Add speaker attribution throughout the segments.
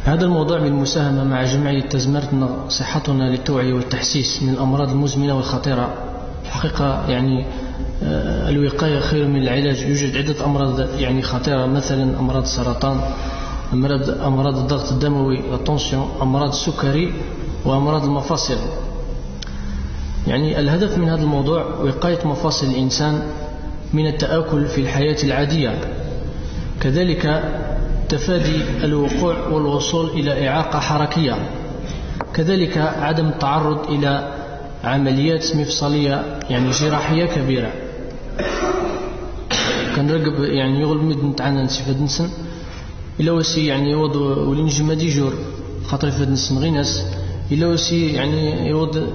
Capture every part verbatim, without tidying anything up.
Speaker 1: هذا الموضوع بالمساهمة مع جمعية تزمرتنا صحتنا للتوعية والتحسيس من الأمراض المزمنة والخطيرة. الحقيقة يعني الوقاية خير من العلاج. يوجد عدة أمراض يعني خطيرة، مثلا أمراض السرطان، أمراض أمراض الضغط الدموي، التنسيون، أمراض السكري، وأمراض المفاصل. يعني الهدف من هذا الموضوع وقاية مفاصل الإنسان من التآكل في الحياة العادية، كذلك تفادي الوقوع والوصول إلى إعاقة حركية، كذلك عدم التعرض إلى عمليات مفصلية يعني جراحية كبيرة. كنرقب يعني يغلب مد نتاعنا نسيفاد نسن إلا وسي يعني يوض ولي نجم ديجور خاطر يفاد نسن غي ناس إلا وسي يعني يوض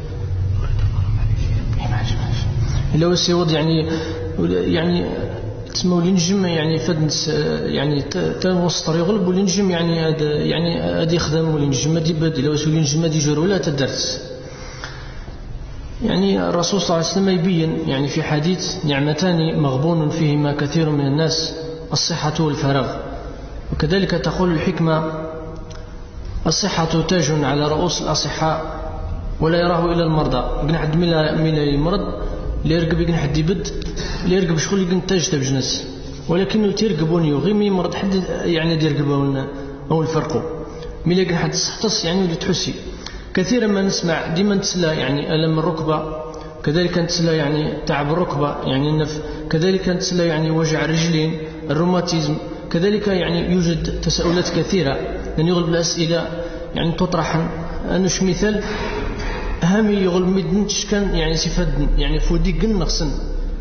Speaker 1: إلا وسي يوض يعني يعني تسمى ولي نجم يعني فاد نس يعني تا وسط يغلب ولي نجم يعني هذا يعني هذا يخدم ولي نجم دي بد إلا وسي ولي نجم ديجور ولا تدرس. يعني الرسول صلى الله عليه وسلم يبين يعني في حديث: نعمتان مغبون فيهما كثير من الناس، الصحة والفراغ. وكذلك تقول الحكمة: الصحة تاج على رؤوس الأصحاء ولا يراه إلا المرضى. يقن حد ملا ملا يمرض اللي يرقب، يقن حد يبد اللي يرقب شغل يقن تاج تبجنس، ولكنه تيرقبوني وغيمي مرض حد يعني يرقبون أو الفرقوا ملا يقن حد صحتص يعني ولي تحسي. كثيرا ما نسمع ديما نتسلى يعني ألم الركبة، كذلك نتسلى يعني تعب الركبة يعني النف، كذلك نتسلى يعني وجع الرجلين، الروماتيزم، كذلك يعني يوجد تساؤلات كثيرة لأن يغلب الأسئلة يعني تطرح. أنش مثال هامي يغلب مدنش كان يعني صفات يعني فودي قن نقصن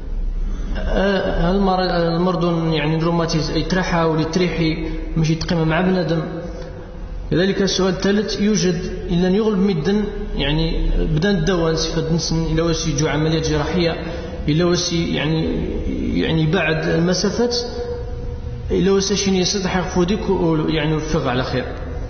Speaker 1: المرض يعني الروماتيزم يترحى ولي تريحي مش يتقيم مع بنادم. كذلك السؤال الثالث: يوجد إلا أن يغلب مدن يعني بدأ الدواء صفة نسن إلا وسي جو عمليات جراحية، إلا وسي يعني يعني بعد المسافات، إلا وسي شين يستحق فوديك يعني وفق على خير.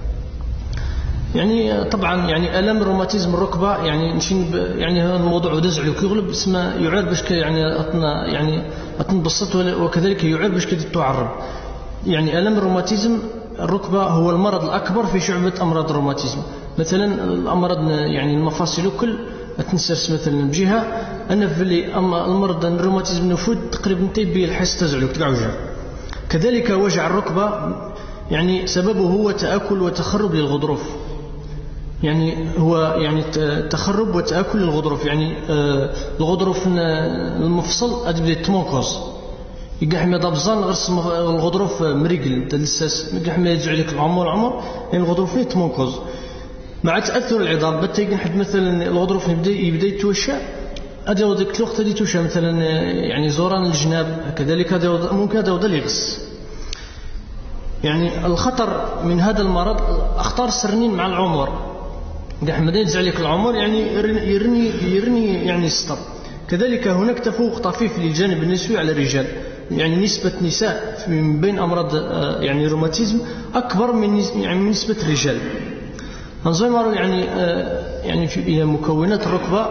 Speaker 1: يعني طبعا يعني ألم الروماتيزم الركبة يعني نشين يعني هذا الموضوع ودزعلك يغلب اسمه يعاد باش يعني أطنا يعني أتنبسط، وكذلك يعاد باش كده تعرب. يعني ألم الروماتيزم الركبة هو المرض الأكبر في شعبة أمراض الروماتيزم. مثلا الأمراض يعني المفاصل كل تنسرس مثلا بجهة أنا في اللي أما المرض الروماتيزم نفود تقريبا تيبي الحس تزعلك تقعوجها. كذلك وجع الركبة يعني سببه هو تآكل وتخرب للغضروف، يعني هو يعني تخرب وتآكل للغضروف. يعني آه الغضروف المفصل أدي تمونكوز يقع حمي ضبزان غرس الغضروف مريقل دلساس يقع حمي يرجع لك العمر العمر يعني الغضروف فيه تمونكوز مع تأثر العظام. بتا يقع حد مثلا الغضروف يبدا يبدا يتوشى، هذا هو ذاك الوقت هذه توشى مثلا يعني زوران الجناب، كذلك هذا ممكن هذا هو يغس. يعني الخطر من هذا المرض أخطار سرنين مع العمر، قاع حمد يرجع لك العمر يعني يرني يرني يعني السطر. كذلك هناك تفوق طفيف للجانب النسوي على الرجال، يعني نسبة نساء من بين أمراض يعني الروماتيزم أكبر من يعني من نسبة الرجال. نظن يعني يعني في مكونات الركبة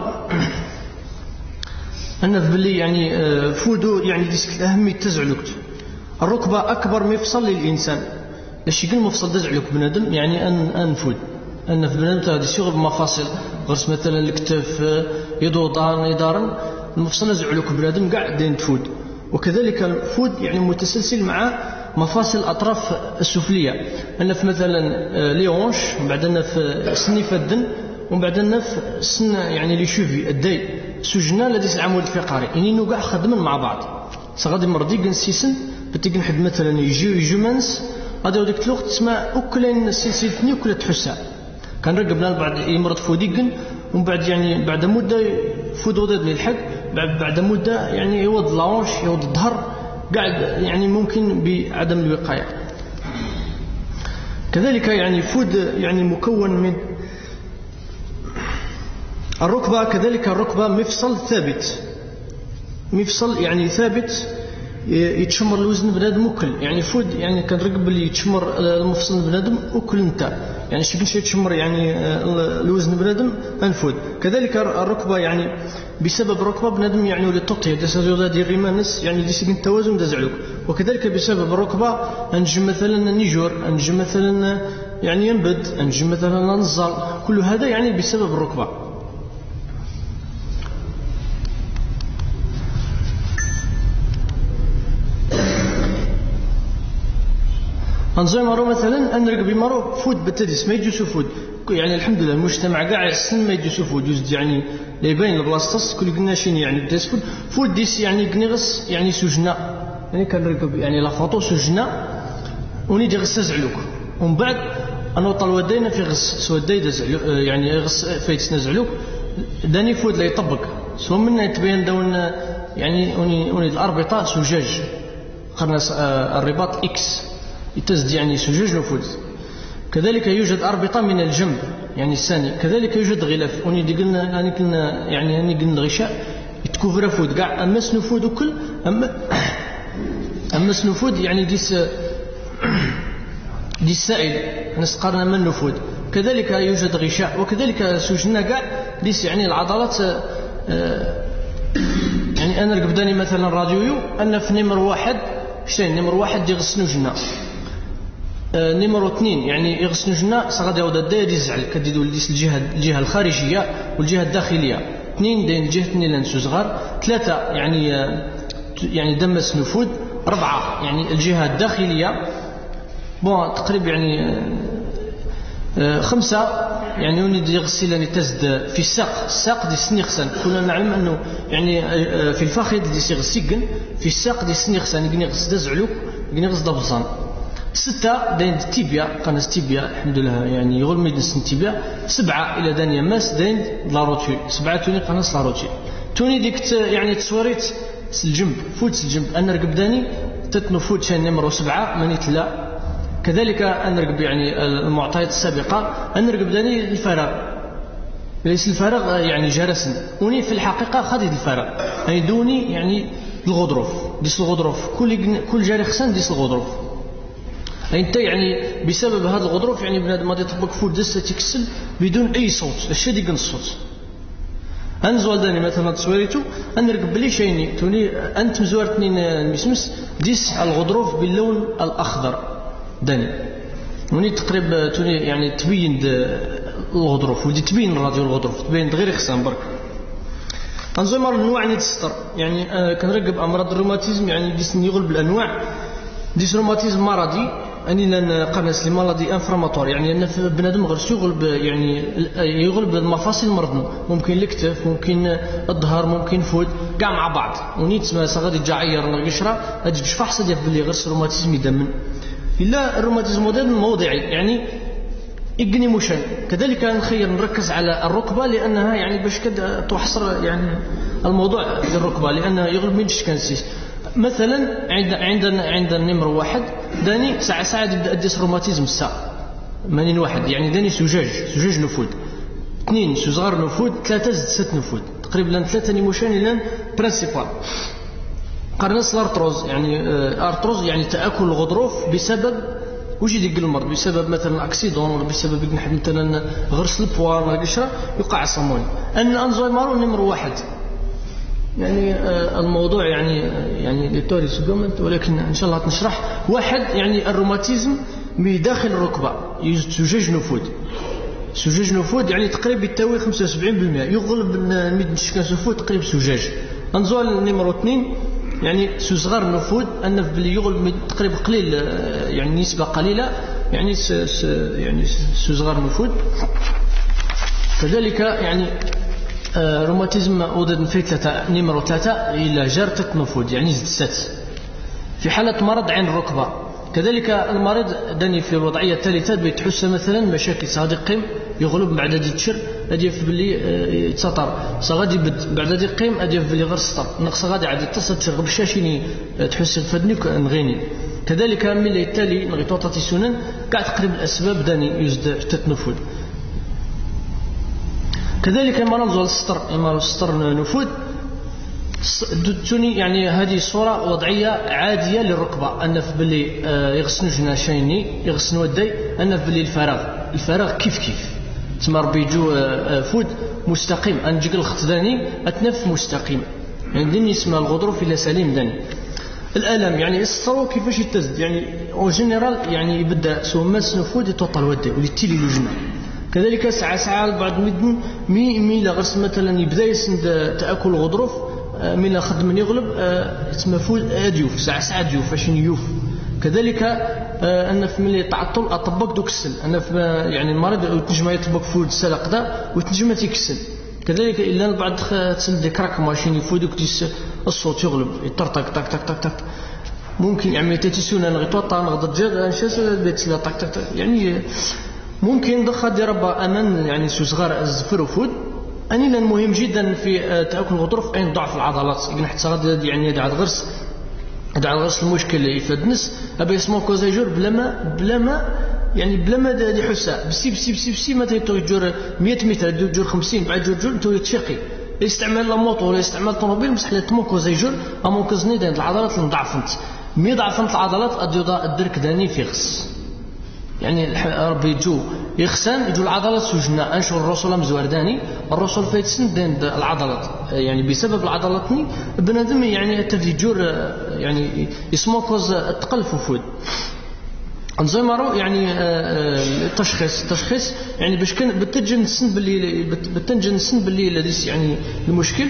Speaker 1: أن في باللي يعني فودو يعني ديسك أهمية تزعلك. الركبة أكبر مفصل للإنسان، باش يقول مفصل تزعلك بنادم يعني أن أنفود أن في بنادم تاع يشغل بمفاصل غرس مثلا الكتف يدو ظهر يدارن المفصل يزعلك بنادم قاع دين تفود. وكذلك الفود يعني متسلسل مع مفاصل الأطراف السفلية، أن في مثلا ليونش بعدنا في سنيف الدن وبعدنا في سن يعني لي شوفي الداي سجنا لديس العمود الفقري يعني نو قاع خدمن مع بعض. صغادي مرضي قنسيسن بتيجي نحد مثلا يجي يجي منس هذا وديك الوقت تسمى أكلين سلسلتني وكل تحسها كان رقبنا بعد يمرض فوديقن ومن بعد يعني بعد مدة فود وضد للحق بعد بعد مدة يعني يوض لاونش يوض الظهر قاعد يعني ممكن بعدم الوقاية. كذلك يعني فود يعني مكون من الركبة، كذلك الركبة مفصل ثابت، مفصل يعني ثابت يتشمر الوزن بنادم وكل يعني فود يعني كان رقب اللي يتشمر المفصل بنادم وكل انت يعني شي كنش يتشمر يعني الوزن بنادم انفود. كذلك الركبه يعني بسبب الركبه بنادم يعني ولا تطير دسا ديال الريمانس يعني دي سكن التوازن دزعلوك. وكذلك بسبب الركبه نجم مثلا نيجور نجم مثلا يعني ينبد نجي مثلا ننزل، كل هذا يعني بسبب الركبة. انزوي مارو مثلا انرقبي مارو فود بالتدس ما يجوسو فود، يعني الحمد لله المجتمع كاع السن ما يجوسو فود يوزد يعني لا يبين البلاصتس كل قلنا شيني يعني بداس فود فود ديس يعني كنيغس يعني سجنا يعني كنرقب يعني لا فوطو سجنا وني دي غس زعلوك ومن بعد انا طال ودينا في غس سوداي دزعلو يعني غس فايت نزعلوك داني فود لا يطبق سو من يتبين دون يعني وني وني الاربطه سجاج قرنا الرباط اكس يتزد يعني سجاج نفوذ. كذلك يوجد أربطة من الجنب يعني الثاني، كذلك يوجد غلاف وني دي قلنا يعني قلنا يعني يعني قلنا غشاء يتكوفر فود كاع اما سنفود وكل اما اما سنفود يعني ديس دي السائل نسقرنا من النفود. كذلك يوجد غشاء وكذلك سجنا كاع ديس يعني العضلات يعني انا رقبداني مثلا راديو انا في نمر واحد شتين نمر واحد يغسلوا جنا آه نمر اثنين يعني يغسلوا جنا صغاد يعود الداير يزعل كديدوا لديس الجهه الجهه الخارجيه والجهه الداخليه. اثنين داين الجهه اثنين لانسو صغار. ثلاثه يعني آه يعني دمس نفود. أربعة يعني الجهه الداخليه بون تقريبا يعني آه آه خمسه يعني وني يغسل يعني تزد في الساق. الساق دي سني خسان كنا نعلم انه يعني آه في الفخذ دي سيغ سيكن في الساق دي سني خسان يغنيغس دزعلوك يغنيغس دبزان. ستة داين التيبيا قناص تيبيا الحمد لله يعني يغل ميدنس التيبيا. سبعة إلى دانيا ماس داين لاروتي سبعة توني قناص لاروتي توني ديك يعني تصوريت الجنب فوت الجنب أنا رقب داني تتنو فوت شان نمرو سبعة مانيت لا. كذلك أنا رقب يعني المعطيات السابقة أنا رقب داني الفراغ ليس الفراغ يعني جرسن وني في الحقيقة خدي الفراغ يعني دوني يعني الغضروف ديس الغضروف كل كل جاري خسان ديس الغضروف انت يعني بسبب هذا الغضروف يعني بنادم ما يطبق فوق دسه تكسل بدون اي صوت الشيء ديك الصوت. انزول داني مثلا تصويريتو انا ركب لي شيني توني انت مزورتني المسمس ديس الغضروف باللون الاخضر داني وني تقريبا توني يعني تبين الغضروف ودي تبين الراديو الغضروف تبين غير خسان برك. انزول مر النوع يعني تستر يعني آه كنرقب امراض الروماتيزم يعني ديس يغلب بالانواع ديس روماتيزم مرضي اننا قناص لي مالادي انفلاماتور يعني ان بنادم غير يغلب يعني يغلب المفاصل مرضنا ممكن الكتف ممكن الظهر ممكن فود كاع مع بعض ونيت ما غادي تجعير القشره هادي باش فحص ديال بلي غير روماتيزم يدمن الا الروماتيزم موديل موضعي يعني يقني مشان. كذلك نخير نركز على الركبه لانها يعني باش كد تحصر يعني الموضوع في الركبه لانها يغلب من كنسيس. مثلا عند عندنا عند النمر واحد داني ساعة ساعة يبدا ديس روماتيزم الساق مانين واحد يعني داني سجاج سجاج نفود. اثنين صغار نفود. ثلاثة زد ست نفود تقريبا ثلاثة نيموشان لان برينسيبال. قرنص الارتروز يعني ارتروز يعني تاكل الغضروف بسبب وش يدق المرض بسبب مثلا اكسيدون ولا بسبب مثلا غرس البوار ولا قشره يوقع صمون. ان انزوي مارو نمر واحد يعني آه الموضوع يعني آه يعني لتوريس جومنت ولكن ان شاء الله نشرح. واحد يعني الروماتيزم بداخل الركبه يوجد سجاج نفود. سجاج نفود يعني تقريبا يتساوي خمسة وسبعين بالمئة يغلب الميد شكان سفود تقريبا سجاج. انزول نيمرو اثنين يعني صغار نفود ان بلي يغلب تقريبا قليل آه يعني نسبه قليله يعني س س يعني صغار نفود. كذلك يعني آه روماتيزم وضد في ثلاثة نمرة ثلاثة إلى جرتة نفود يعني زد ست في حالة مرض عين الركبة. كذلك المريض داني في الوضعية الثالثة بيتحس مثلا مشاكل صادقين يغلب بعد دي تشر أدي في بلي يتسطر صغادي بد بعد دي قيم أدي في بلي غير سطر نقص غادي عادي تصل تشغل بشاشيني تحس فدنك نغيني. كذلك من اللي التالي نغي توطاتي سنن قاعد تقريب الأسباب داني يزد تتنفود. كذلك ما ننظر السطر إما السطر نفود توني يعني هذه صورة وضعية عادية للركبة أن في بلي يغسنوا جناشيني يغسنوا الدي أن في بلي الفراغ الفراغ كيف كيف تمر بيجو فود مستقيم أنجيك الخط داني أتنف مستقيم يعني دين يسمى الغضروف إلى سليم داني. الالم يعني يسطروا كيفاش يتزد يعني اون جينيرال يعني يبدا سو ماس نفود يتوطل ودي وليتيلي لوجنا. كذلك ساعه ساعه بعض مدن مي مي لا غرس مثلا يبدا يسند تاكل غضروف مي لا خدم يغلب تسمى فود اديوف ساعه ساعه ديوف فاش يوف. كذلك ان في ملي تعطل اطبق دوك السل انا في يعني المريض تنجم يطبق فود السلق ذا وتنجم تيكسل. كذلك الا البعض تسل ديك راك ماشين يفودك ديس الصوت يغلب يطرطق طق طق طق طق ممكن يعني تيسونا نغطوا نغض جاب نشاس بيت لا طق طق يعني ممكن دخل دي ربا امان يعني سو صغار الزفر وفود اني المهم جدا في تاكل الغضروف اين ضعف العضلات حتى غادي يعني هذا غرس هذا غرس المشكل يفدنس ابي اسمو كوزاجور بلا ما بلا ما يعني بلا ما دي حسا بسي بسي بسي بسي ما تيجور مئة متر تجور خمسين بعد جور جور تو يتشقي يستعمل لا موطور ولا يستعمل طوموبيل بصح تمو كوزاجور امون كزني ديال العضلات اللي ضعفت مي ضعفت العضلات اديو الدرك داني فيغس يعني ربي يجو يخسن يجو العضلات سجنا انشر الرسول مزورداني الرسول فايتسن دين العضلات يعني بسبب العضلات ني بنادم يعني تفجر يعني يسمو كوز التقلف وفود زي ما رو يعني التشخيص التشخيص يعني باش كان بتجن السن باللي بتنجن السن باللي لديس يعني المشكل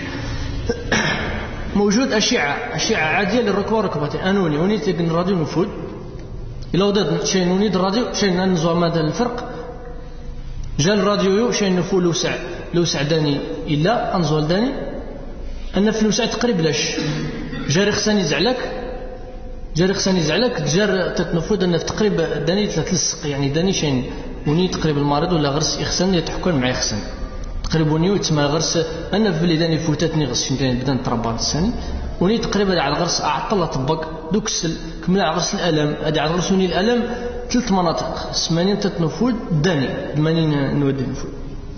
Speaker 1: موجود اشعه اشعه عاديه للركبه وركبتين انوني وني تلقى الراديو نفود إلا وداد شيء نونيد الراديو شيء ننزو ماذا الفرق جا الراديو شيء نفو لوسع لوسع داني إلا أنزول داني أن في لوسع تقريب لاش جاري خساني زعلك جاري خساني زعلك جار تتنفود أن في تقريب داني تلصق يعني داني شيء وني تقريب المريض ولا غرس يخسن يتحكم مع يخسن تقريب وني وتسمى غرس أن في بلي داني فوتتني غرس شنتين بدأ نتربى الثاني وني تقريبا على الغرس أعطل طبق دوك السل كمل على غرس الألم أدي على غرسوني الألم ثلاث مناطق ثمانين تتنفود داني ثمانين نودي نفود.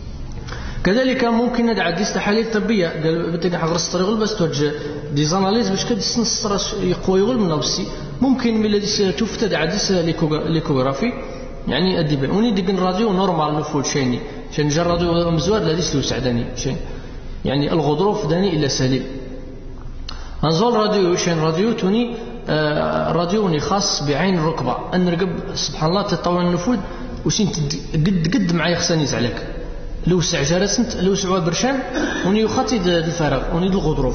Speaker 1: كذلك ممكن ندعى ديس تحاليل طبية قال بتلقى على غرس طريق بس توجه دي زاناليز باش كدس نص يقوي يغل من نفسي ممكن من الذي توف تدعى ديس ليكوغرافي يعني أدي وني ديك الراديو نورمال نفود شيني شين جا الراديو مزوار لا ديس لوسع داني شين يعني الغضروف داني إلا سليم. نزول راديو شين راديو توني آه راديوني خاص بعين الركبة أن رقب سبحان الله تطول النفود وشين قد قد معايا خسانيز عليك لو سع جالسنت لو سعوا برشان وني يخاطي الفراغ وني الغضروف.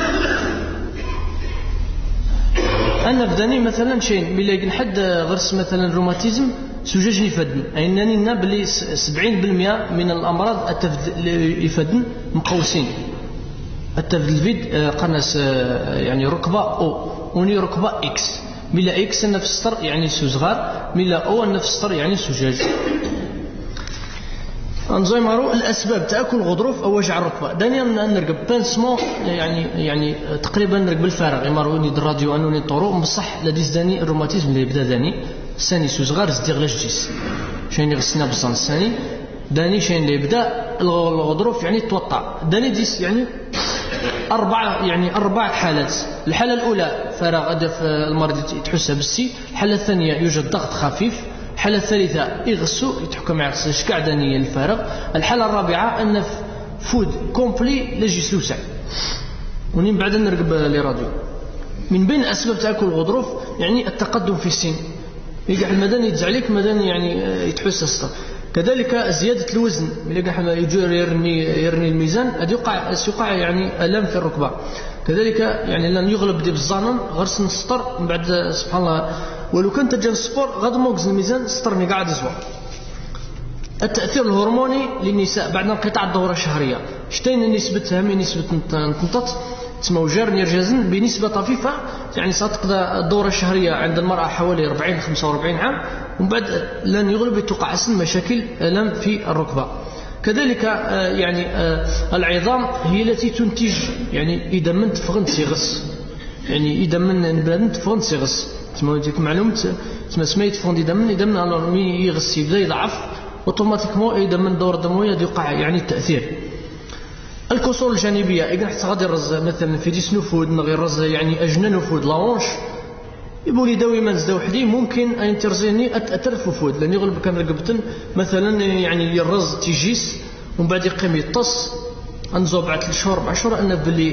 Speaker 1: أنا بداني مثلا شين بلا حد غرس مثلا الروماتيزم سجاجني فدن أنني نبلي سبعين بالمئة من الأمراض يفدن مقوسين التفلفيد قناس يعني ركبة أو وني ركبة إكس ملا إكس نفس السطر يعني سوزغار ملا أو نفس السطر يعني سجاج. انزوي مارو الأسباب تأكل غضروف أو وجع الركبة دانيا نرقب بانسمو يعني يعني تقريبا نرقب الفارغ يماروني الراديو أنوني طرو بصح لديس داني الروماتيزم اللي يبدا داني الثاني سوزغار زديغلاش جيس شين يغسنا بصان الثاني داني شين اللي يبدا الغضروف يعني توطع داني ديس يعني أربعة يعني أربع حالات. الحالة الأولى فراغ أدف المريض يتحسها بالسي. الحالة الثانية يوجد ضغط خفيف. الحالة الثالثة يغسو يتحكم على شكاع دانية الفارغ. الحالة الرابعة أن فود كومبلي لجيس لوسع ونين بعد نرقب لي راديو. من بين أسباب تأكل الغضروف يعني التقدم في السن يقع المدني يتزعليك مدني يعني يتحس السطر. كذلك زيادة الوزن ملي حنا يجور يرني يرني الميزان هذا يقع يقع يعني ألم في الركبة. كذلك يعني لأن يغلب دي بالظنن غرس السطر من بعد سبحان الله ولو كنت جا السبور غادي موقز الميزان سطرني قاعد يزوى. التأثير الهرموني للنساء بعد انقطاع الدورة الشهرية شتين نسبة هم نسبة تنطط تسمى جارني رجازن بنسبة طفيفة يعني ستقضى الدورة الشهرية عند المرأة حوالي أربعين خمسة وأربعين عام ومن بعد لن يغلب يتوقع أسن مشاكل ألم في الركبة. كذلك يعني العظام هي التي تنتج يعني إذا من تفغن سيغس يعني إذا من بلاد تفغن سيغس تسمى ديك معلومة تسمى سميت فغن إذا من إذا من مي يغس يبدا يضعف أوتوماتيكمون إذا من الدورة الدموية يوقع يعني التأثير. الكسور الجانبية إذا حتى غادي الرز مثلا في ديس نفود من غير رز يعني أجنان نفود لونش يبولي داوي ما نزدا وحدي ممكن أن ترزيني أتأثر فود لأن يغلب كان رقبتن مثلا يعني الرز تيجيس ومن بعد يقيم يطص أنزو بعد ثلاث شهور أربع شهور أن بلي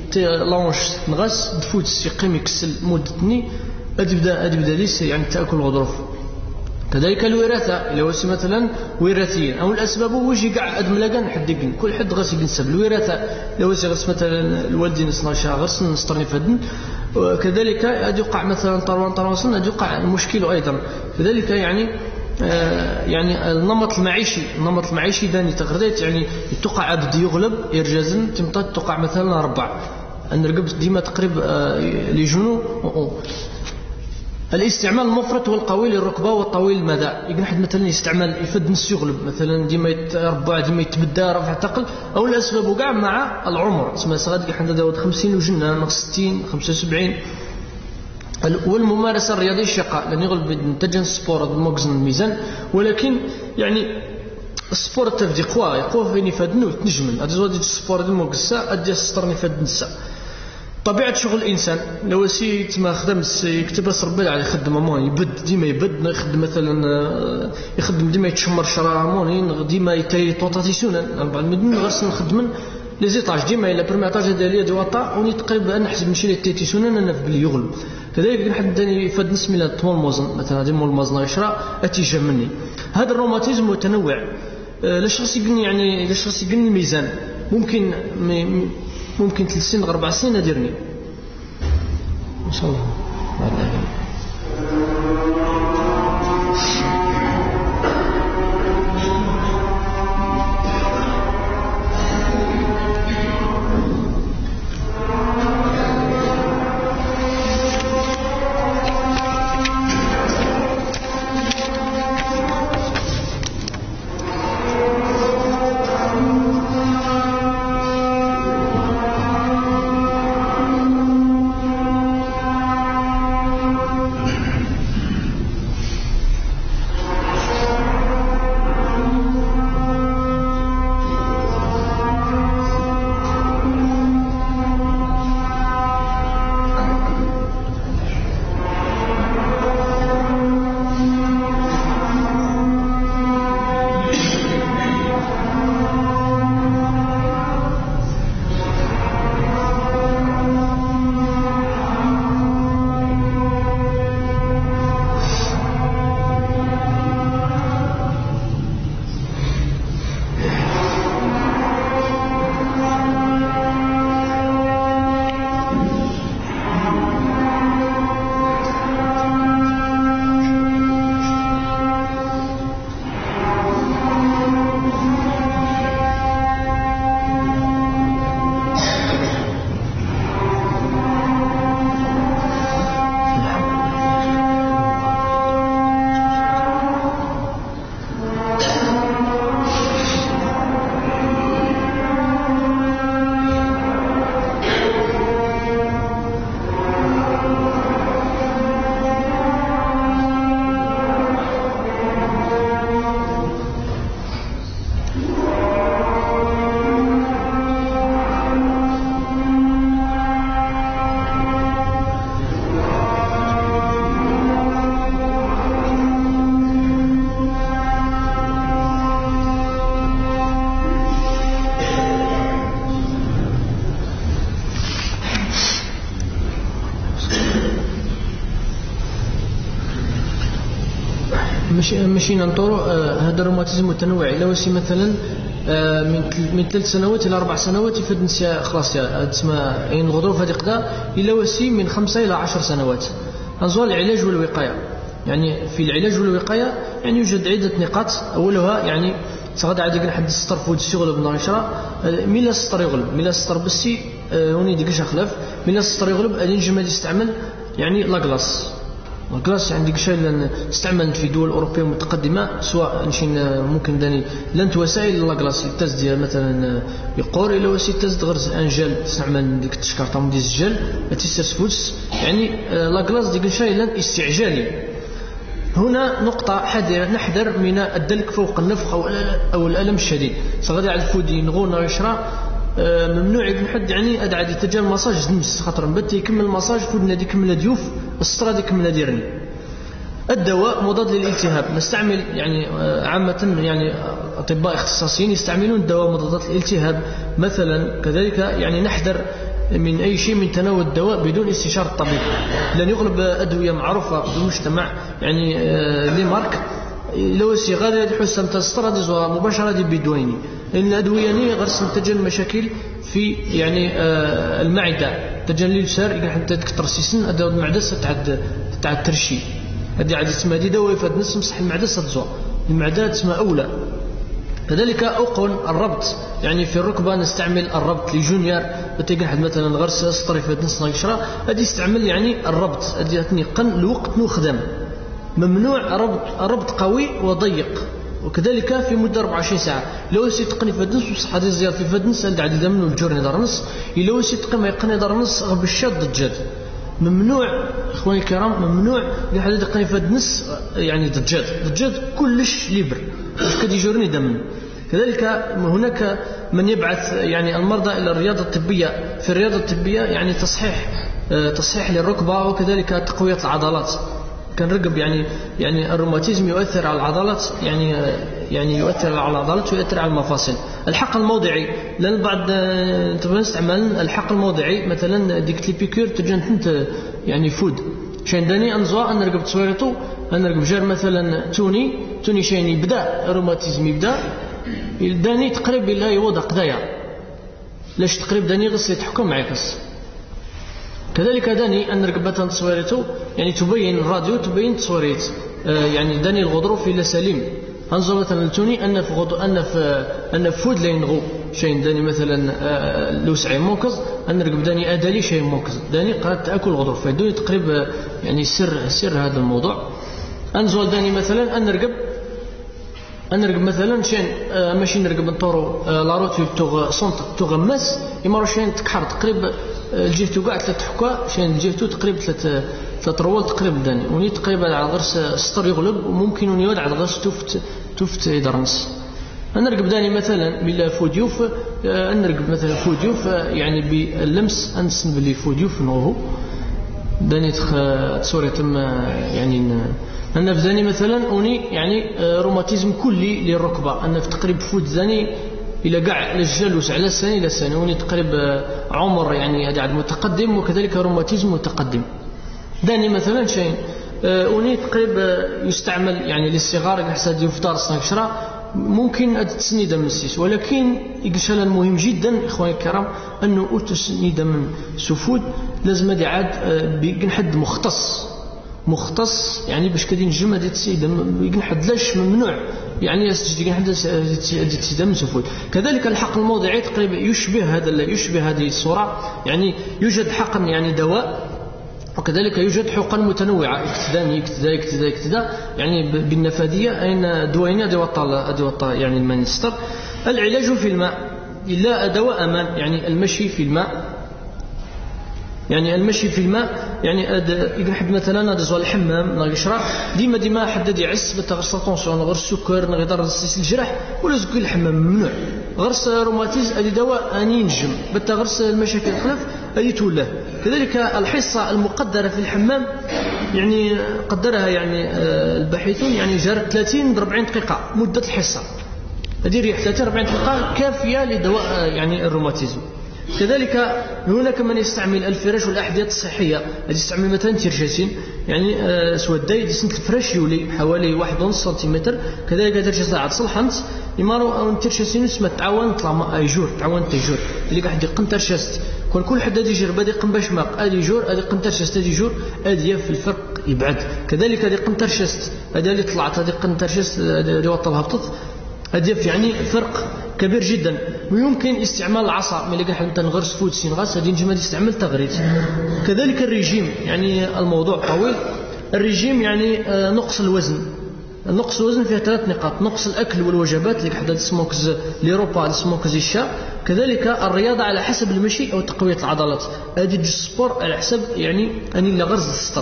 Speaker 1: لونش نغاس دفوت يقيم يكسل مدتني أدبدا أدبدا ليس يعني تأكل الغضروف. كذلك الوراثة إلى وسي مثلا وراثيين أو الأسباب وجي كاع أدم لاقان حد كل حد غاس ينسب الوراثة لو وسي غاس مثلا الوالدين صناشا غاس نسطرني فدن. كذلك أد يوقع مثلا طروان طروان أد يوقع المشكل أيضا كذلك يعني آه يعني النمط المعيشي النمط المعيشي داني تغرديت يعني يتوقع عبد يغلب يرجزن تمطات توقع مثلا ربع أن رقبت ديما تقرب آه لجنو الاستعمال المفرط والقوي للركبة والطويل المدى. يمكن حد مثلا يستعمل يفد نص يغلب مثلا ديما يتربع ديما يتبدى رفع ثقل أو الأسباب وقع مع العمر تسمى صغاد حنا داود خمسين وجنة ناقص ستين خمسة وسبعين. والممارسة الرياضية الشاقة لأن يغلب نتجن السبور الموزن الميزان ولكن يعني السبور تفدي قوى قوى فين يفادنو تنجمن هذا زوادي السبور ديال موكسا أدي السطرني فاد نسا. طبيعة شغل الإنسان لو سي تما خدم يكتب ربي على يخدم مون يبد ديما يبد يخدم مثلا يخدم ديما يتشمر شرا مون ديما يتاي طوطاتيسونا بعد مدن غرس نخدمن لي زيطاج ديما إلا برميطاج ديالي دي وطا وني تقريبا نحسب نشري التيتيسونا أنا في بلي يغلب. كذلك نحد داني فد نسمي لا طول موزن مثلا ديما الموزن يشرا أتيجا مني. هذا الروماتيزم متنوع لاش خاص يقني يعني لاش خاص يقني الميزان ممكن ممكن ثلاث سنين أربع سنين نديرني إن شاء الله. مش مشينا نطوروا هذا الروماتيزم متنوع. إلا وسي مثلا من من ثلاث سنوات إلى أربع سنوات يفد نسيا خلاص يا تسمى عين غضروف هذه قدا. إلا وسي من خمسة إلى عشر سنوات. نزول العلاج والوقاية. يعني في العلاج والوقاية يعني يوجد عدة نقاط. أولها يعني تغدى عادي كنحد السطر فود الشغل بنشرة ميلا السطر يغلب ميلا السطر بسي هوني ديكش خلاف ميلا السطر يغلب أدين جمال يستعمل يعني لاكلاس. الكلاس عندك شيء استعمل في دول أوروبية متقدمة سواء نشين ممكن داني لنت وسائل لاكلاس التاز ديال مثلا يقور إلا وسي تاز غرز أنجل تستعمل ديك التشكارطة من ديز الجل تيسرس فوتس يعني لاكلاس ديك شيء لن استعجالي. هنا نقطة حذرة نحذر من الدلك فوق النفخ أو أو الألم الشديد. صغادي على الفود ينغونا يشرى ممنوع يكون حد يعني أدعى يتجاه المساج نمس خاطر نبت يكمل المساج فودنا دي كمل ديوف السطرة دي كمل ديرني. الدواء مضاد للالتهاب نستعمل يعني عامة يعني أطباء اختصاصيين يستعملون الدواء مضادات الالتهاب مثلا. كذلك يعني نحذر من أي شيء من تناول الدواء بدون استشارة الطبيب. لأن يغلب أدوية معروفة في المجتمع يعني لي مارك لو سي غادي يحس أن تستر هذه مباشرة دي بدويني، لأن الأدوية ني غرس تجن مشاكل في يعني المعدة، تجن لي السار حتى تكثر سيسن أدوات المعدة تتعد تتعد ترشي، هذه عادة تسمى دي دواء فاد نص مصح المعدة تزوى المعدة تسمى أولى. كذلك أوقن الربط، يعني في الركبة نستعمل الربط لجونيور بتجنح مثلا غرس سطري في نص نقشرة هذه يستعمل يعني الربط هذه تنقن الوقت نخدم، ممنوع ربط ربط قوي وضيق. وكذلك في مدة أربعة وعشرين ساعة لو سي تقني فدنس وصح هذه الزيارة في فدنس اللي عدد منه الجورني دار نص لو سي تقني ما يقني دار نص بالشد الجد ممنوع. اخواني الكرام ممنوع لحد تقني فدنس يعني دجاج دجاج كلش ليبر مش كدي جورني دم. كذلك هناك من يبعث يعني المرضى إلى الرياضة الطبية، في الرياضة الطبية يعني تصحيح تصحيح للركبة وكذلك تقوية العضلات. كان رقب يعني يعني الروماتيزم يؤثر على العضلات يعني يعني يؤثر على العضلات ويؤثر على المفاصل. الحقن الموضعي لأن بعض تبغى نستعمل الحقن الموضعي مثلا ديك ليبيكور تجن حنت يعني فود شين داني أنزوا أن رقب تصويرته أن رقب جار مثلا توني توني شين يبدأ الروماتيزم يبدأ داني تقريب إلا يوضع قدايا لاش تقريب داني غسل يتحكم معي بس. كذلك داني أن رقبة تصويرته يعني تبين الراديو تبين تصويريت آه يعني داني الغضروف إلى سليم أنزوا مثلا التوني أن في غض أن في أن في فود لا ينغو شيء داني مثلا آه لو سعي موكز أن رقب داني أدالي شيء موكز داني قرأت تأكل الغضروف فدوني تقريب يعني سر سر هذا الموضوع. أنزوا داني مثلا أن رقب أن رقب مثلا شين آه ماشي نرقب نطورو آه لاروت تغ سنت تغمس يمر شين تكحر تقريب الجهتو قاعد ثلاث حكا شين الجهتو تقريبا ثلاث ثلاث روال تقريبا داني وني تقريبا على غرس سطر يغلب وممكن وني يود على غرس توفت توفت يدرنس. نرقب داني مثلا بلا فوديوف نرقب مثلا فوديوف يعني باللمس انسن بلي فوديوف نوهو داني تصوري تم يعني أنا في داني مثلا وني يعني روماتيزم كلي للركبة أنا في تقريب فود داني إلى قاع الجلوس على السنة إلى السنة وني تقريب عمر يعني هذا متقدم وكذلك روماتيزم متقدم. داني مثلا شيء وني تقريب يستعمل يعني للصغار يحسد يفطر سنة عشرة ممكن تسنيد من السيس ولكن يقشل المهم جدا إخواني الكرام أنه تسنيد من سفود لازم هذا عاد بنحد مختص مختص يعني باش كدين الجمع ديال السيدة يقنحد لاش ممنوع يعني يستجدي يقنحد السيدة من سفود. كذلك الحقن الموضعي تقريبا يشبه هذا يشبه هذه الصورة يعني يوجد حقن يعني دواء وكذلك يوجد حقن متنوعة اكتداني اكتداء اكتداء اكتداء يعني بالنفاذية أين دوينة دوطة دوطة يعني المانستر. العلاج في الماء إلا دواء أمان يعني المشي في الماء يعني المشي في الماء يعني يحب مثلا ندزوا الحمام نغشرا ديما ديما حدد يعس بتغرس طونسيون غير السكر نغير السيس الجرح ولا زكي الحمام ممنوع. غرس روماتيز هذه دواء اني نجم بتغرس المشاكل الخلف هذه تولاه. كذلك الحصة المقدرة في الحمام يعني قدرها يعني الباحثون يعني جار ثلاثين أربعين دقيقة مدة الحصة هذه ريح ثلاثين أربعين دقيقة كافية لدواء يعني الروماتيزم. كذلك هناك من يستعمل الفراش والأحذية الصحية يستعمل مثلا تيرشاسين يعني آه سوداي ديسنت الفراش يولي حوالي واحد ونص سنتيمتر. كذلك تيرشاس عاد صلحنت يمارو تيرشاسين اسمه تعاون طلع يجور تعاون تيجور اللي قاعد يقن تيرشاست كل كل حد هذه يجرب هذه قن باش ماق هذه يجور هذه قن تيرشاست هذه يجور هذه في الفرق يبعد. كذلك هذه قن تيرشاست هذه اللي طلعت هذه قن تيرشاست اللي وطلها هبطت هذه يعني فرق كبير جدا. ويمكن استعمال العصا ملي قاعد انت نغرس فود سين غاس هذه نجم يستعمل تغريز. كذلك الريجيم يعني الموضوع طويل. الريجيم يعني نقص الوزن. نقص الوزن فيها ثلاث نقاط نقص الأكل والوجبات اللي حدد سموكز ليروبا سموكز الشاء. كذلك الرياضة على حسب المشي أو تقوية العضلات هذه السبور على حسب يعني أني اللي غرز السطر.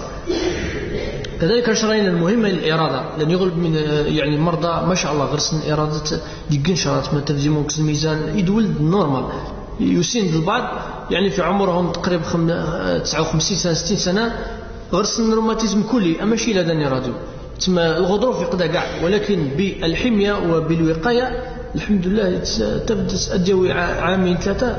Speaker 1: كذلك الشرايين المهمة للإرادة لأن يغلب من يعني المرضى ما شاء الله غرسن إرادة ديقن شرات ما تفزي موكز الميزان يدول نورمال يسين البعض يعني في عمرهم تقريبا تسعة وخمسين سنة ستين سنة غرسن روماتيزم كلي أما شيء لدى راديو تسمى الغضروف يقضى كاع ولكن بالحمية وبالوقاية الحمد لله تبدأ أديوي عامين ثلاثة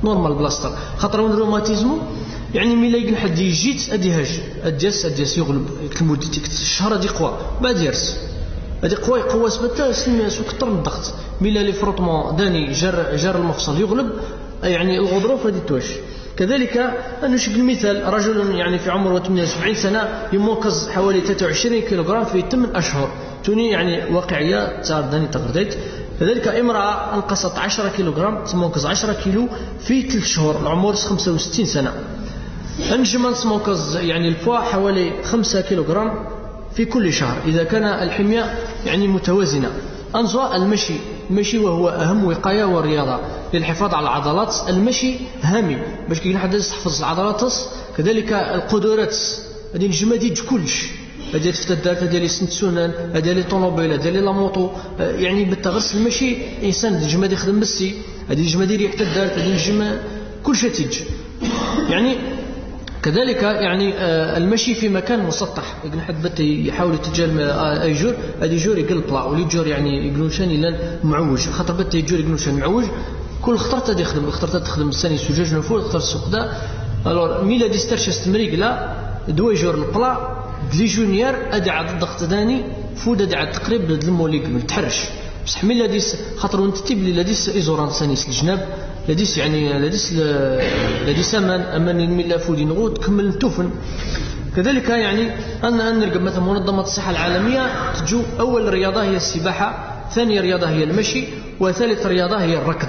Speaker 1: نورمال بلاستر خاطر من الروماتيزمو يعني ملي يقول حد يجيت ادي هاج ادياس ادياس يغلب المده ديك الشهر هذه قوى بعد يرس هذه قوى يقوى سبتا سو كثر من الضغط ملي لي فروتمون داني جار جار المفصل يغلب يعني الغضروف هذه توش. كذلك نشوف المثال رجل يعني في عمره ثمانية وسبعين سنه يموكز حوالي ثلاثة وعشرين كيلوغرام في ثمانية اشهر توني يعني واقعيه تاع داني تغرديت. كذلك امراه انقصت عشرة كيلوغرام تموكز عشرة كيلو في ثلاث شهور العمر خمسة وستين سنه. انجم تموكز يعني البوا حوالي خمسة كيلوغرام في كل شهر اذا كان الحميه يعني متوازنه. أنظر المشي المشي وهو أهم وقاية والرياضة للحفاظ على العضلات. المشي هامي باش كي حد يحفظ العضلات. كذلك القدرات هذه النجمة دي كلش هذه تفتدات هذه اللي سنتسونان هذه اللي طونوبيل هذه اللي لا موطو يعني بالتغرس المشي إنسان النجمة دي يخدم بالسي هذه النجمة دي يحتدات هذه النجمة كل شيء تيجي يعني. كذلك يعني المشي في مكان مسطح يقول حد بت يحاول يتجال اي جور ادي جور يقل طلع ولي جور يعني يقولون شان الا معوج خاطر بت يجور يقولون شان معوج كل خطرت هذه يخدم اخترت تخدم الثاني سجاج نفور اختار السقدا الور ميلا ديسترش استمريق لا دو جور الطلع دي جونيور ادي عاد الضغط داني فود ادي عاد تقريب الموليك متحرش بصح ميلا ديس خاطر وانت تيب لي ديس ايزوران ثاني الجناب لديس يعني لديس لديس أمان أمان الملا فودي نغود كمل التوفن. كذلك يعني أن نرقب مثلا منظمة الصحة العالمية تجو أول رياضة هي السباحة ثاني رياضة هي المشي وثالث رياضة هي الركض.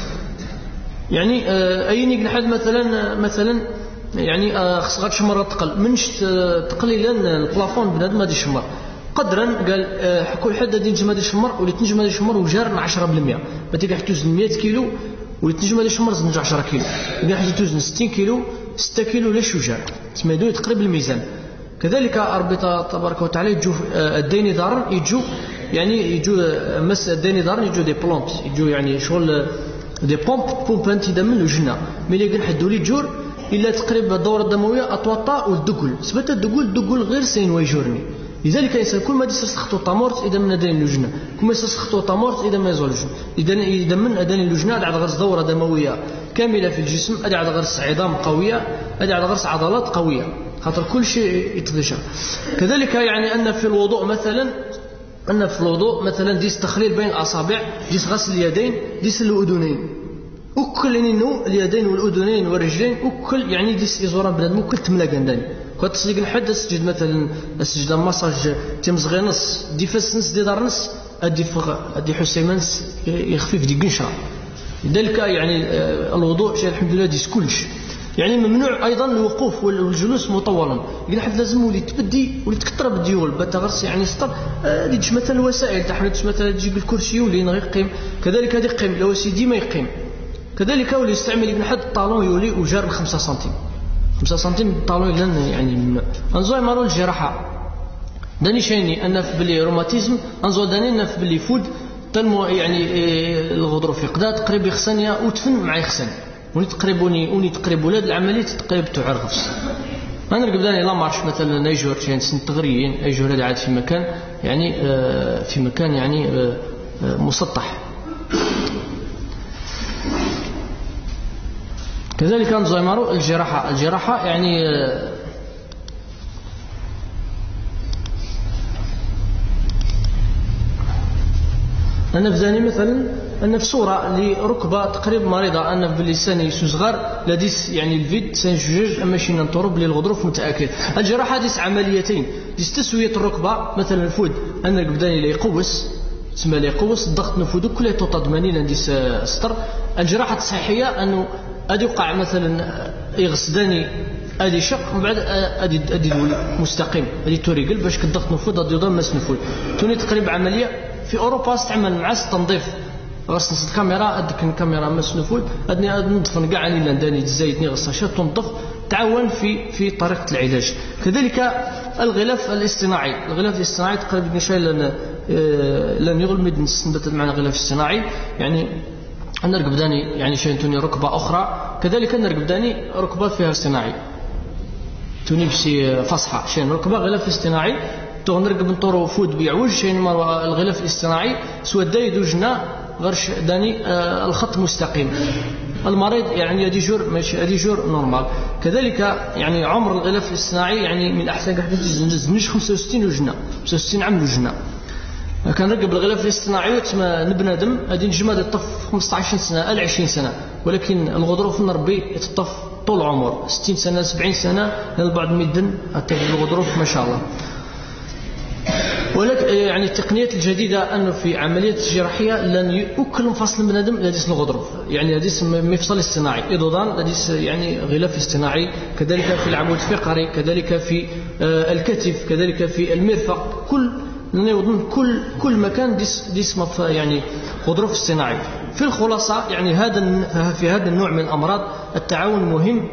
Speaker 1: يعني آه أين نحد مثلا مثلا يعني آه خص غاد شمر تقل منش تقليلا البلافون بنادم هادي شمر قدرا قال آه كل حد هادي نجم هادي شمر ولي تنجم هادي شمر وجار عشرة بالمئة ما تلقى حتوز مئة كيلو والتنجم هذا شمر زنج عشرة كيلو إذا حد توزن ستين كيلو ستة كيلو لا شجاع تسمى يدوي تقريب الميزان. كذلك ربي تبارك وتعالى يجو الديني دارن يجو يعني يجو مس الديني دارن يجو دي بلونت يجو يعني شغل دي بومب بومبان تدمن الجنة ملي كان حدوا لي جور الا تقريب الدوره الدمويه اطوطا والدقل سبت الدقل الدقل غير سين ويجورني. لذلك الانسان كل ما يسرس خطوط مورت اذا من اداني اللجنه كل ما يسرس خطوط مورت اذا ما يزول اللجنه اذا اذا من اداني اللجنه على غرس دوره دمويه كامله في الجسم ادي على غرس عظام قويه ادي على غرس عضلات قويه خاطر كل شيء يتفشى. كذلك يعني ان في الوضوء مثلا ان في الوضوء مثلا ديس تخليل بين الاصابع ديس غسل اليدين ديس الاذنين وكل انه اليدين والاذنين والرجلين وكل يعني ديس ازوران بنادم وكل تملا قنداني كتصدق نحد سجد مثلا سجد مساج تمزغي نص دي فاس نص دي دار نص ادي فغ ادي حسيمانس يخفيف دي قنشه. لذلك يعني الوضوء شيء الحمد لله ديس كلش يعني ممنوع ايضا الوقوف والجلوس مطولا يقول حد لازم ولي تبدي ولي تكثر بالديول بتغرس يعني سطر اللي تجي مثلا الوسائل تاع مثلا تجي بالكرسي ولي يقيم كذلك هذه يقيم لو سيدي ما يقيم. كذلك ولي يستعمل ابن حد الطالون يولي وجار خمسة سنتيم خمسة سنتيم الطالون لان يعني انزوي مارو الجراحه داني شيني انا في بلي روماتيزم انزو داني انا في بلي فود تنمو يعني الغضروف يقدا تقريب يخسنيا وتفن مع يخسن وني تقريبوني وني تقريب ولاد العمليه تقريب تعرفس. انا نرقب داني لا مارش مثلا نيجور شين سن تغريين ايجور هذا عاد في مكان يعني في مكان يعني مسطح. كذلك نزيمرو الجراحة الجراحة يعني أنا في ذاني مثلا أنا في صورة لركبة تقريب مريضة أنا في اللسان يسو صغار لديس يعني الفيد سان جوج أما شي نطرب للغضروف متأكد. الجراحة ديس عمليتين ديس تسوية الركبة مثلا الفود أنا قبداني لي يقوس تسمى لي يقوس الضغط نفودو كله تطمئنين نديس ستر. الجراحة الصحية أنه أدي وقع مثلا يغسداني أدي شق من بعد أدي أدي الولي مستقيم أدي توريقل باش كالضغط نفود أدي يضم مس نفود توني تقريبا عملية في أوروبا استعمل معاس تنظيف غسل الكاميرا أدك الكاميرا مس نفود أدني نضف نقعني لنداني تزايدني غساشات تنظف تعاون في في طريقة العلاج. كذلك الغلاف الاصطناعي الغلاف الاصطناعي تقريبا شيء لن لن يغلب نسبة معنا غلاف اصطناعي يعني نرقب داني يعني شيء توني ركبة أخرى كذلك نرقب داني ركبة فيها اصطناعي توني بسي فصحى شيء ركبة غلاف اصطناعي تو نرقب نطورو فود بيعوج شيء الغلاف الاصطناعي سوى دايدو جنا غيرش داني آه الخط مستقيم. المريض يعني هذه جور ماشي هذه جور نورمال. كذلك يعني عمر الغلاف الاصطناعي يعني من احسن حاجه تزنش خمسة وستين وجنه خمسة وستين عام وجنه. كان رقب الغلاف الاصطناعي تما نبنادم غادي نجم هذا يطف خمسطاش سنه ل عشرين سنه، ولكن الغضروف النربي يتطف طول العمر ستين سنه سبعين سنه للبعض ميدن حتى الغضروف ما شاء الله. ولكن يعني التقنيات الجديده انه في عمليات الجراحيه لن يؤكل فصل بنادم لديس الغضروف، يعني هذه مفصل اصطناعي ايضا لديس يعني غلاف اصطناعي، كذلك في العمود الفقري، كذلك في الكتف، كذلك في المرفق، كل نظن كل كل مكان ديس ديس يعني غضروف اصطناعي. في الخلاصه يعني هذا في هذا النوع من الامراض التعاون مهم.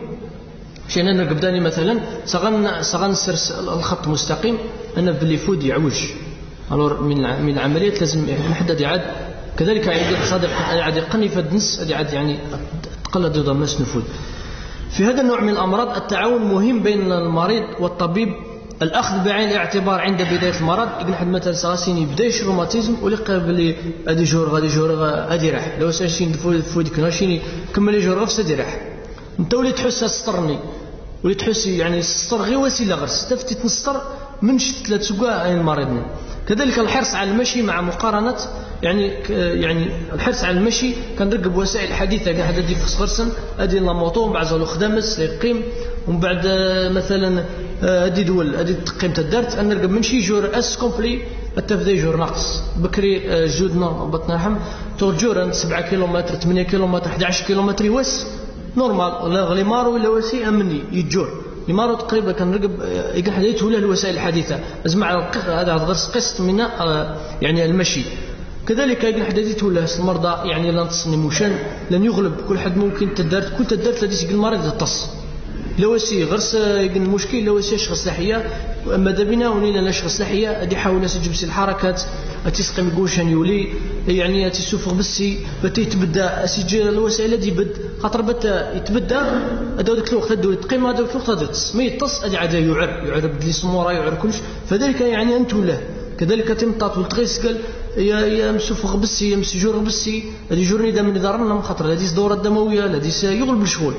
Speaker 1: شينا نقبداني مثلا سغن سغن سرس الخط مستقيم انا باللي فود يعوج الور من من العمليات لازم نحدد يعاد. كذلك عندي صادق عاد يقني فدنس عاد يعني تقلد ضد مس نفود. في هذا النوع من الامراض التعاون مهم بين المريض والطبيب، الاخذ بعين الاعتبار عند بدايه المرض. يقول حد مثلا ساسين يبداش الروماتيزم ولقى بلي هذه جور غادي جور غادي راح لو ساشين فود كنا شيني كمل جور غف سدي راح انت ولي تحس سطرني ولي تحس يعني السطر غير وسيله غير تفتي تنسطر من شت لا تسقى المريض. كذلك الحرص على المشي مع مقارنه يعني يعني الحرص على المشي كنرقب وسائل حديثه قاعده دي في صغرسن ادي لا موطو من بعد زالو خدامس يقيم ومن بعد مثلا هذه دول هذه تقييم تدارت ان نرقب منشي جور اس كومبلي حتى بدا جور ناقص بكري جودنا بطن لحم تو جور سبعة كيلومتر ثمانية كيلومتر أحد عشر كيلومتر يوس نورمال ولا غليمارو ولا وسي امني يجور لمارو تقريبا كنرقب يقول حديث ولا الوسائل الحديثه اسمع هذا غير قسط من يعني المشي. كذلك يقول حديث ولا المرضى يعني لا نتصني موشن لن يغلب كل حد ممكن تدارت كل تدارت لديش يقول المريض يتص لوسي غرس يقول المشكل لوسي شخص لحيه اما دابنا ونينا لا شخص لحيه ادي حاول تجيب سي الحركات تسقي مقوشن يولي يعني تسوفغ بالسي بتي تبدا اسجل الوسائل دي بد خاطر بتا يتبدا هذا داك الوقت دو تقيم هذا الوقت تدرس ما يتص ادي عاد يعر يعر بدلي سموره يعر كلش فذلك يعني انت له كذلك تمطات والتغيسكل يا يا مسوفغ بالسي يا مسجور بالسي هذه جورني دا من دارنا خاطر هذه الدوره الدمويه هذه يغلب الشغل.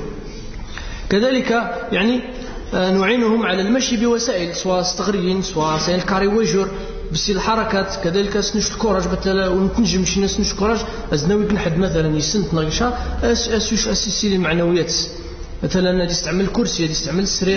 Speaker 1: كذلك يعني نعينهم على المشي بوسائل سواء استغريين سواء سائل كاري ويجور بس الحركات. كذلك سنش الكوراج بتلا ونتنجم مشي ناس الكوراج ازناوي نحد مثلا يسنت نغشا اس اسوش اساسي المعنويات مثلا يستعمل كرسي يستعمل السرير.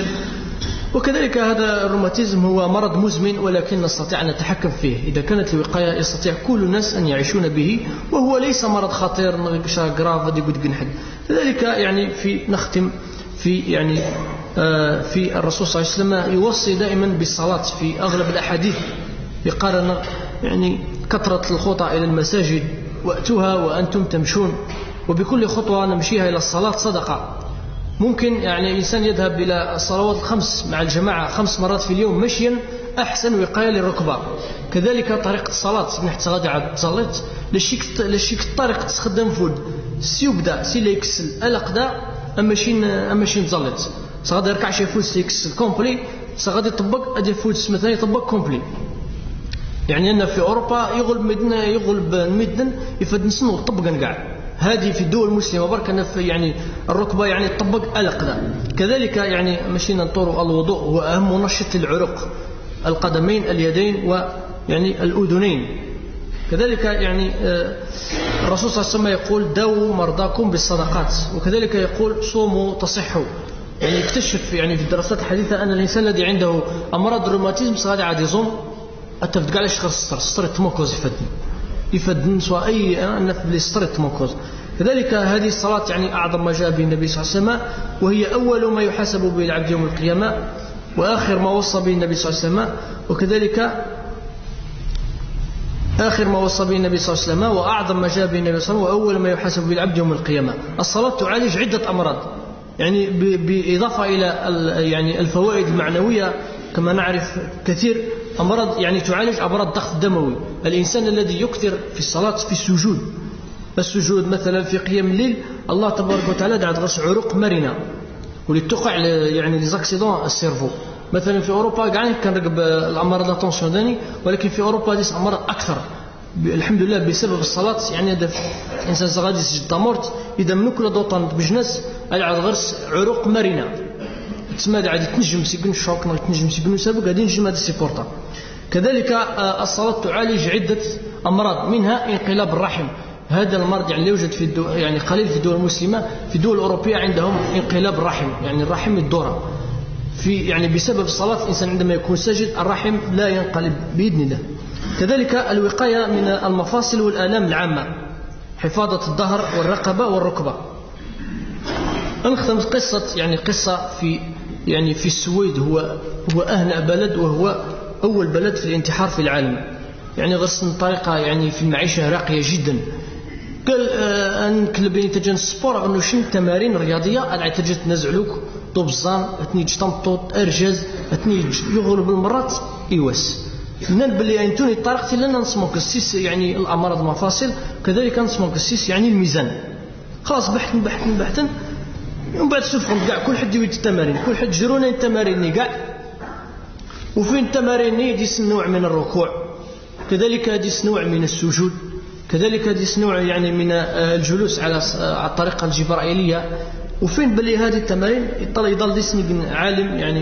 Speaker 1: وكذلك هذا الروماتيزم هو مرض مزمن ولكن نستطيع أن نتحكم فيه إذا كانت الوقاية يستطيع كل الناس أن يعيشون به وهو ليس مرض خطير نغشا غراف دي قد جنحد. لذلك يعني في نختم في يعني آه في الرسول صلى الله عليه وسلم يوصي دائما بالصلاة في أغلب الأحاديث يقارن يعني كثرة الخطى إلى المساجد وأتوها وأنتم تمشون وبكل خطوة نمشيها إلى الصلاة صدقة. ممكن يعني الإنسان يذهب إلى الصلوات الخمس مع الجماعة خمس مرات في اليوم مشيا أحسن وقاية للركبة. كذلك طريقة الصلاة نحت غادي عاد تصليت لشيك لشيك الطريق تخدم فود سيبدا سي ليكسل الأقدا أماشين أماشين تصليت صغادي يركع شي فود سيكسل كومبلي صغادي يطبق أدي فود مثلا يطبق كومبلي. يعني أن في أوروبا يغلب مدن يغلب المدن يفد نسنو طبقا كاع هذه في الدول المسلمة برك يعني الركبة يعني تطبق الأقدام. كذلك يعني مشينا نطور الوضوء هو أهم منشط للعروق القدمين اليدين ويعني الأذنين. كذلك يعني الرسول صلى الله عليه وسلم يقول داووا مرضاكم بالصدقات وكذلك يقول صوموا تصحوا. يعني اكتشف يعني في الدراسات الحديثة أن الإنسان الذي عنده أمراض الروماتيزم صغادي عاد يصوم أتفد قال إيش خاص السطر السطر التموكوز يفدني يفدن سواء أي أنف بالسطر موكوز. كذلك هذه الصلاة يعني أعظم ما جاء به النبي صلى الله عليه وسلم وهي أول ما يحاسب به العبد يوم القيامة وآخر ما وصى به النبي صلى الله عليه وسلم وكذلك آخر ما وصى به النبي صلى الله عليه وسلم وأعظم ما جاء به النبي صلى الله عليه وسلم وأول ما يحاسب به العبد يوم القيامة. الصلاة تعالج عدة أمراض يعني بإضافة إلى يعني الفوائد المعنوية كما نعرف كثير أمراض يعني تعالج أمراض الضغط الدموي. الإنسان الذي يكثر في الصلاة في السجود السجود مثلا في قيام الليل الله تبارك وتعالى دعت غرس عروق مرنة ولتقع يعني ليزاكسيدون السيرفو. مثلا في أوروبا قاعد كان رقب الأمراض لاتونسيون داني ولكن في أوروبا هذه أمراض أكثر الحمد لله بسبب الصلاة يعني هذا إنسان غادي يسجد دامورت إذا منو كل دوطان بجناس العاد غرس عروق مرنة تسمى عاد تنجم سيكون الشوك ما تنجم سيكون سابق غادي نجم هذا السيبورتا. كذلك الصلاة تعالج عدة أمراض منها انقلاب الرحم. هذا المرض يعني يوجد في الدول يعني قليل في الدول المسلمة. في الدول الأوروبية عندهم انقلاب الرحم يعني الرحم الدورة في يعني بسبب الصلاة. الإنسان عندما يكون ساجد الرحم لا ينقلب بإذن الله. كذلك الوقاية من المفاصل والآلام العامة حفاظة الظهر والرقبة والركبة. نختم قصة يعني قصة في يعني في السويد هو هو أهنأ بلد وهو أول بلد في الانتحار في العالم يعني غرسنا طريقة يعني في المعيشة راقية جدا. قال آه أن كلبين تجن السبور أنه شن تمارين رياضية أنا تجت نزعلوك طبزان أتني جتمطوط أرجز أتني يغلب المرات إيواس نال بلي أنتوني طريقتي لنا نسموك السيس يعني الأمراض المفاصل كذلك نسموك السيس يعني الميزان. خلاص بحثن بحثن بحثن ومن بعد سوفهم كاع كل حد يريد التمارين كل حد جرونا التمارين كاع وفين التمارين يديس نوع من الركوع كذلك يديس نوع من السجود كذلك يديس نوع يعني من الجلوس على الطريقة الجبرائيلية. وفين بلي هذه التمارين يطلع يضل ديسن عالم يعني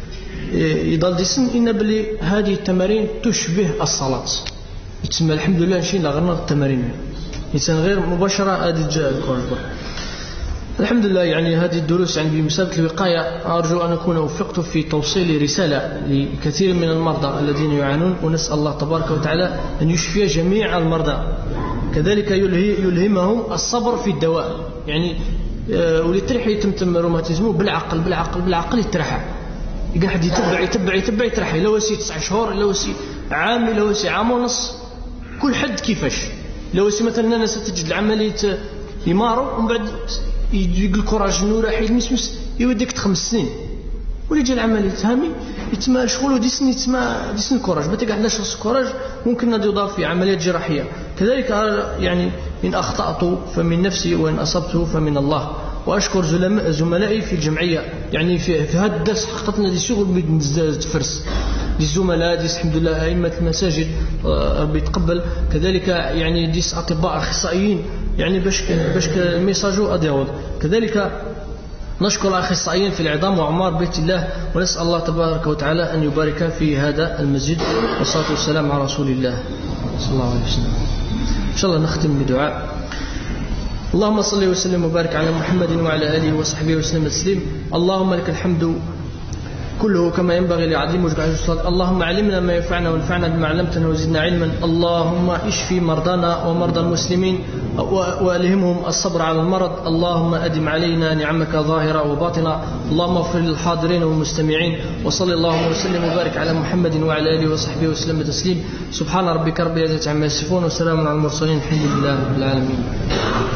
Speaker 1: يضل ديسن إن بلي هذه التمارين تشبه الصلاة يتسمى الحمد لله نشين لغرنا التمارين إنسان غير مباشرة هذه جاء الكورجبر. الحمد لله يعني هذه الدروس يعني بمسابقة الوقاية أرجو أن أكون وفقت في توصيل رسالة لكثير من المرضى الذين يعانون ونسأل الله تبارك وتعالى أن يشفي جميع المرضى. كذلك يلهمهم الصبر في الدواء يعني ولترحي يتمتم روماتيزمو بالعقل بالعقل بالعقل يترحى يقعد يتبع يتبع يتبع يترحى لو وسي تسع شهور لو وسي عام لو وسي عام ونص كل حد كيفاش. لو وسي مثلا أنا ستجد العملية يمارو ومن بعد يجي الكوراج انه راح يمسمس يوديك خمس سنين واللي جا العمليه هامي يتما شغل ديسني يتما ديسني الكوراج بتا قاعد نشخص الكوراج ممكن ندي يضاف في عمليات جراحيه. كذلك يعني ان اخطات فمن نفسي وان اصبت فمن الله. واشكر زملائي في الجمعيه يعني في, في هذا الدرس حققنا دي شغل بتفرس للزملاء ديس الحمد لله ائمه المساجد ربي يتقبل. كذلك يعني ديس اطباء اخصائيين يعني باش باش الميساجو اديود. كذلك نشكر الاخصائيين في العظام واعمار بيت الله ونسال الله تبارك وتعالى ان يبارك في هذا المسجد والصلاه والسلام على رسول الله صلى الله عليه وسلم. ان شاء الله نختم بدعاء. اللهم صل وسلم وبارك على محمد وعلى اله وصحبه وسلم تسليم. اللهم لك الحمد كله كما ينبغي لعظيم وجهك الصلاة. اللهم علمنا ما ينفعنا وانفعنا بما علمتنا وزدنا علما. اللهم اشفي مرضانا ومرضى المسلمين والهمهم الصبر على المرض. اللهم ادم علينا نعمك ظاهرة وباطنة. اللهم اغفر للحاضرين والمستمعين وصلى اللهم وسلم وبارك على محمد وعلى اله وصحبه وسلم تسليم. سبحان ربك رب العزة عما يصفون وسلام على المرسلين الحمد لله رب العالمين.